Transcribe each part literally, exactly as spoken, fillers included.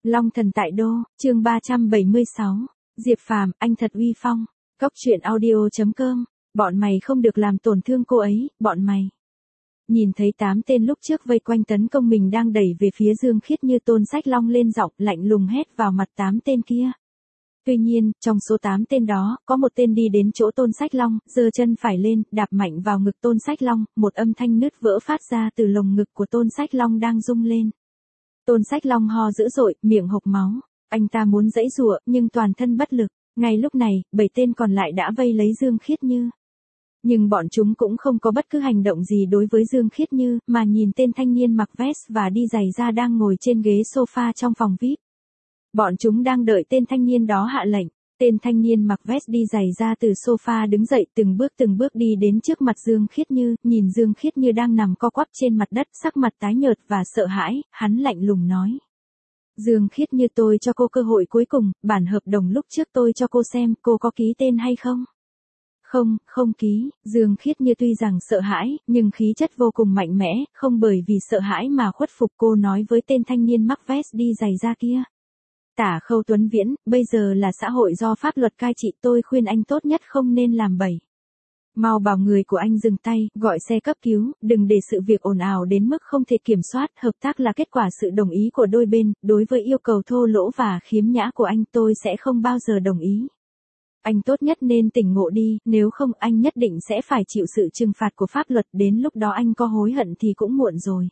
Long thần tại đô, chương ba trăm bảy mươi sáu. Diệp Phàm, anh thật uy phong. Cốc truyện audio chấm com. Bọn mày không được làm tổn thương cô ấy, bọn mày. Nhìn thấy tám tên lúc trước vây quanh tấn công mình đang đẩy về phía Dương Khiết Như, Tôn Sách Long lên giọng lạnh lùng hét vào mặt tám tên kia. Tuy nhiên, trong số tám tên đó, có một tên đi đến chỗ Tôn Sách Long, giơ chân phải lên, đạp mạnh vào ngực Tôn Sách Long, một âm thanh nứt vỡ phát ra từ lồng ngực của Tôn Sách Long đang rung lên. Tôn Sách Long ho dữ dội, miệng hộc máu. Anh ta muốn giãy giụa, nhưng toàn thân bất lực. Ngay lúc này, bảy tên còn lại đã vây lấy Dương Khiết Như. Nhưng bọn chúng cũng không có bất cứ hành động gì đối với Dương Khiết Như, mà nhìn tên thanh niên mặc vest và đi giày da đang ngồi trên ghế sofa trong phòng vi ai pi. Bọn chúng đang đợi tên thanh niên đó hạ lệnh. Tên thanh niên mặc vest đi giày da từ sofa đứng dậy, từng bước từng bước đi đến trước mặt Dương Khiết Như, nhìn Dương Khiết Như đang nằm co quắp trên mặt đất, sắc mặt tái nhợt và sợ hãi, hắn lạnh lùng nói. Dương Khiết Như, tôi cho cô cơ hội cuối cùng, bản hợp đồng lúc trước tôi cho cô xem, cô có ký tên hay không? Không, không ký. Dương Khiết Như tuy rằng sợ hãi, nhưng khí chất vô cùng mạnh mẽ, không bởi vì sợ hãi mà khuất phục. Cô nói với tên thanh niên mắc vest đi giày da kia. Tả Khâu Tuấn Viễn, bây giờ là xã hội do pháp luật cai trị, tôi khuyên anh tốt nhất không nên làm bậy. Mau bảo người của anh dừng tay, gọi xe cấp cứu, đừng để sự việc ồn ào đến mức không thể kiểm soát. Hợp tác là kết quả sự đồng ý của đôi bên, đối với yêu cầu thô lỗ và khiếm nhã của anh tôi sẽ không bao giờ đồng ý. Anh tốt nhất nên tỉnh ngộ đi, nếu không anh nhất định sẽ phải chịu sự trừng phạt của pháp luật, đến lúc đó anh có hối hận thì cũng muộn rồi.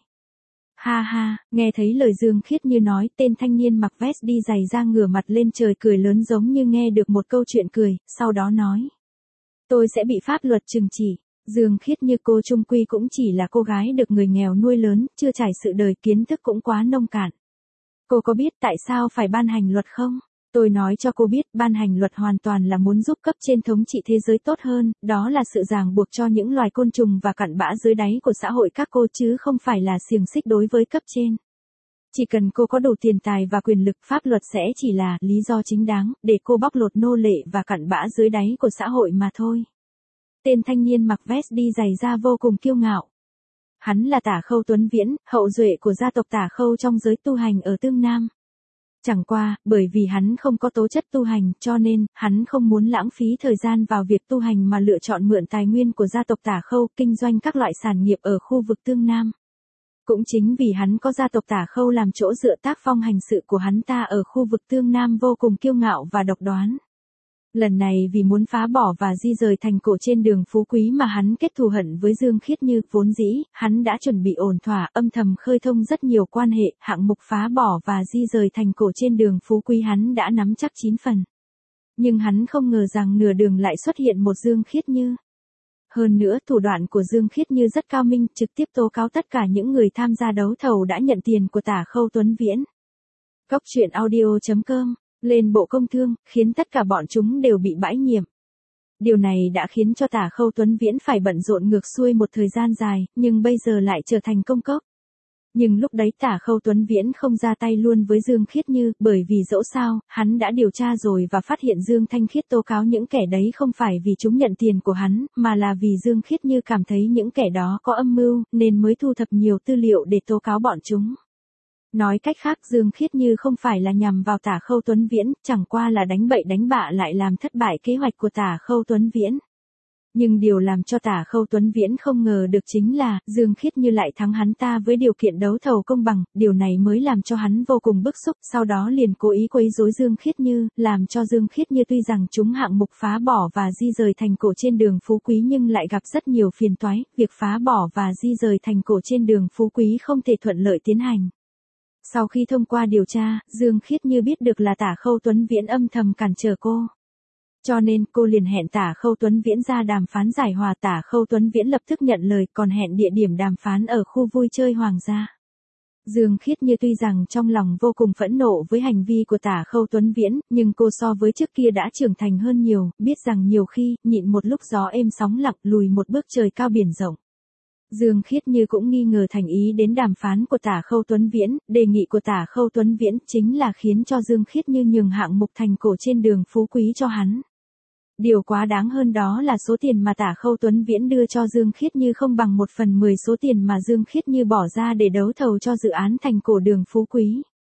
Ha ha, nghe thấy lời Dương Khiết Như nói, tên thanh niên mặc vest đi giày da ngửa mặt lên trời cười lớn giống như nghe được một câu chuyện cười, sau đó nói. Tôi sẽ bị pháp luật trừng trị. Dương Khiết Như, cô chung quy cũng chỉ là cô gái được người nghèo nuôi lớn, chưa trải sự đời, kiến thức cũng quá nông cạn. Cô có biết tại sao phải ban hành luật không? Tôi nói cho cô biết, ban hành luật hoàn toàn là muốn giúp cấp trên thống trị thế giới tốt hơn, đó là sự ràng buộc cho những loài côn trùng và cặn bã dưới đáy của xã hội các cô, chứ không phải là xiềng xích đối với cấp trên. Chỉ cần cô có đủ tiền tài và quyền lực, pháp luật sẽ chỉ là lý do chính đáng để cô bóc lột nô lệ và cặn bã dưới đáy của xã hội mà thôi. Tên thanh niên mặc vest đi giày da vô cùng kiêu ngạo. Hắn là Tả Khâu Tuấn Viễn, hậu duệ của gia tộc Tả Khâu trong giới tu hành ở Tương Nam. Chẳng qua, bởi vì hắn không có tố chất tu hành, cho nên, hắn không muốn lãng phí thời gian vào việc tu hành mà lựa chọn mượn tài nguyên của gia tộc Tả Khâu, kinh doanh các loại sản nghiệp ở khu vực Tương Nam. Cũng chính vì hắn có gia tộc Tả Khâu làm chỗ dựa, tác phong hành sự của hắn ta ở khu vực Tương Nam vô cùng kiêu ngạo và độc đoán. Lần này vì muốn phá bỏ và di rời thành cổ trên đường Phú Quý mà hắn kết thù hận với Dương Khiết Như, vốn dĩ, hắn đã chuẩn bị ổn thỏa, âm thầm khơi thông rất nhiều quan hệ, hạng mục phá bỏ và di rời thành cổ trên đường Phú Quý hắn đã nắm chắc chín phần. Nhưng hắn không ngờ rằng nửa đường lại xuất hiện một Dương Khiết Như. Hơn nữa, thủ đoạn của Dương Khiết Như rất cao minh, trực tiếp tố cáo tất cả những người tham gia đấu thầu đã nhận tiền của Tả Khâu Tuấn Viễn. Cốc truyện audio chấm com. Lên Bộ Công Thương, khiến tất cả bọn chúng đều bị bãi nhiệm. Điều này đã khiến cho Tả Khâu Tuấn Viễn phải bận rộn ngược xuôi một thời gian dài, nhưng bây giờ lại trở thành công cốc. Nhưng lúc đấy Tả Khâu Tuấn Viễn không ra tay luôn với Dương Khiết Như, bởi vì dẫu sao, hắn đã điều tra rồi và phát hiện Dương Thanh Khiết tố cáo những kẻ đấy không phải vì chúng nhận tiền của hắn, mà là vì Dương Khiết Như cảm thấy những kẻ đó có âm mưu, nên mới thu thập nhiều tư liệu để tố cáo bọn chúng. Nói cách khác, Dương Khiết Như không phải là nhằm vào Tả Khâu Tuấn Viễn, chẳng qua là đánh bậy đánh bạ lại làm thất bại kế hoạch của Tả Khâu Tuấn Viễn. Nhưng điều làm cho Tả Khâu Tuấn Viễn không ngờ được chính là, Dương Khiết Như lại thắng hắn ta với điều kiện đấu thầu công bằng, điều này mới làm cho hắn vô cùng bức xúc, sau đó liền cố ý quấy rối Dương Khiết Như, làm cho Dương Khiết Như tuy rằng chúng hạng mục phá bỏ và di rời thành cổ trên đường Phú Quý nhưng lại gặp rất nhiều phiền toái, việc phá bỏ và di rời thành cổ trên đường Phú Quý không thể thuận lợi tiến hành. Sau khi thông qua điều tra, Dương Khiết Như biết được là Tả Khâu Tuấn Viễn âm thầm cản trở cô. Cho nên cô liền hẹn Tả Khâu Tuấn Viễn ra đàm phán giải hòa. Tả Khâu Tuấn Viễn lập tức nhận lời, còn hẹn địa điểm đàm phán ở khu vui chơi Hoàng gia. Dương Khiết Như tuy rằng trong lòng vô cùng phẫn nộ với hành vi của Tả Khâu Tuấn Viễn, nhưng cô so với trước kia đã trưởng thành hơn nhiều, biết rằng nhiều khi, nhịn một lúc gió êm sóng lặng, lùi một bước trời cao biển rộng. Dương Khiết Như cũng nghi ngờ thành ý đến đàm phán của Tả Khâu Tuấn Viễn, đề nghị của Tả Khâu Tuấn Viễn chính là khiến cho Dương Khiết Như nhường hạng mục thành cổ trên đường Phú Quý cho hắn. Điều quá đáng hơn đó là số tiền mà Tả Khâu Tuấn Viễn đưa cho Dương Khiết Như không bằng một phần mười số tiền mà Dương Khiết Như bỏ ra để đấu thầu cho dự án thành cổ đường Phú Quý.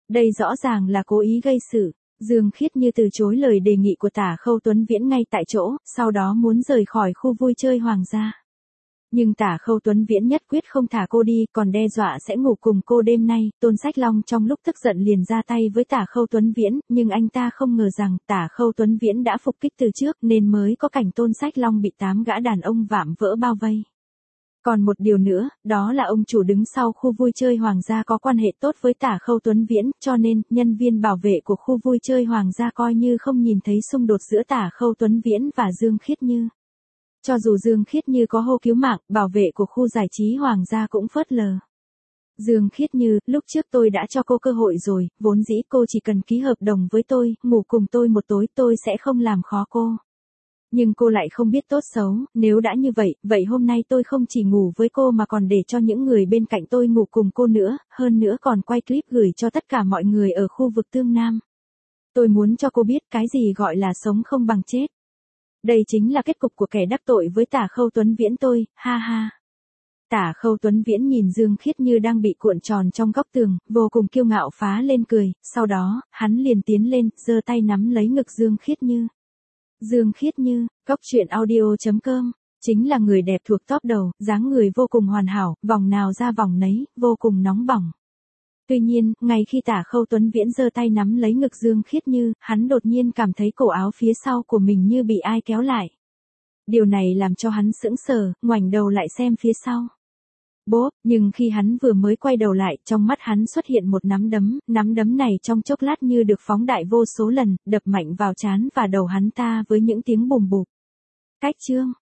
Đây rõ ràng là cố ý gây sự. Dương Khiết Như từ chối lời đề nghị của Tả Khâu Tuấn Viễn ngay tại chỗ, sau đó muốn rời khỏi khu vui chơi hoàng gia. Nhưng Tả Khâu Tuấn Viễn nhất quyết không thả cô đi, còn đe dọa sẽ ngủ cùng cô đêm nay. Tôn Sách Long trong lúc tức giận liền ra tay với Tả Khâu Tuấn Viễn, nhưng anh ta không ngờ rằng Tả Khâu Tuấn Viễn đã phục kích từ trước nên mới có cảnh Tôn Sách Long bị tám gã đàn ông vạm vỡ bao vây. Còn một điều nữa, đó là ông chủ đứng sau khu vui chơi hoàng gia có quan hệ tốt với Tả Khâu Tuấn Viễn, cho nên, nhân viên bảo vệ của khu vui chơi hoàng gia coi như không nhìn thấy xung đột giữa Tả Khâu Tuấn Viễn và Dương Khiết Như. Cho dù Dương Khiết Như có hô cứu mạng, bảo vệ của khu giải trí hoàng gia cũng phớt lờ. Dương Khiết Như, lúc trước tôi đã cho cô cơ hội rồi, vốn dĩ cô chỉ cần ký hợp đồng với tôi, ngủ cùng tôi một tối tôi sẽ không làm khó cô. Nhưng cô lại không biết tốt xấu, nếu đã như vậy, vậy hôm nay tôi không chỉ ngủ với cô mà còn để cho những người bên cạnh tôi ngủ cùng cô nữa, hơn nữa còn quay clip gửi cho tất cả mọi người ở khu vực Tương Nam. Tôi muốn cho cô biết cái gì gọi là sống không bằng chết. Đây chính là kết cục của kẻ đắc tội với Tả Khâu Tuấn Viễn tôi, ha ha. Tả Khâu Tuấn Viễn nhìn Dương Khiết Như đang bị cuộn tròn trong góc tường, vô cùng kiêu ngạo phá lên cười, sau đó, hắn liền tiến lên, giơ tay nắm lấy ngực Dương Khiết Như. Dương Khiết Như, Cốc Truyện Audio chấm com, chính là người đẹp thuộc top đầu, dáng người vô cùng hoàn hảo, vòng nào ra vòng nấy, vô cùng nóng bỏng. Tuy nhiên, ngay khi Tả Khâu Tuấn Viễn giơ tay nắm lấy ngực Dương Khiết Như, hắn đột nhiên cảm thấy cổ áo phía sau của mình như bị ai kéo lại. Điều này làm cho hắn sững sờ, ngoảnh đầu lại xem phía sau. Bốp, nhưng khi hắn vừa mới quay đầu lại, trong mắt hắn xuất hiện một nắm đấm, nắm đấm này trong chốc lát như được phóng đại vô số lần, đập mạnh vào trán và đầu hắn ta với những tiếng bùm bụp. Cách chương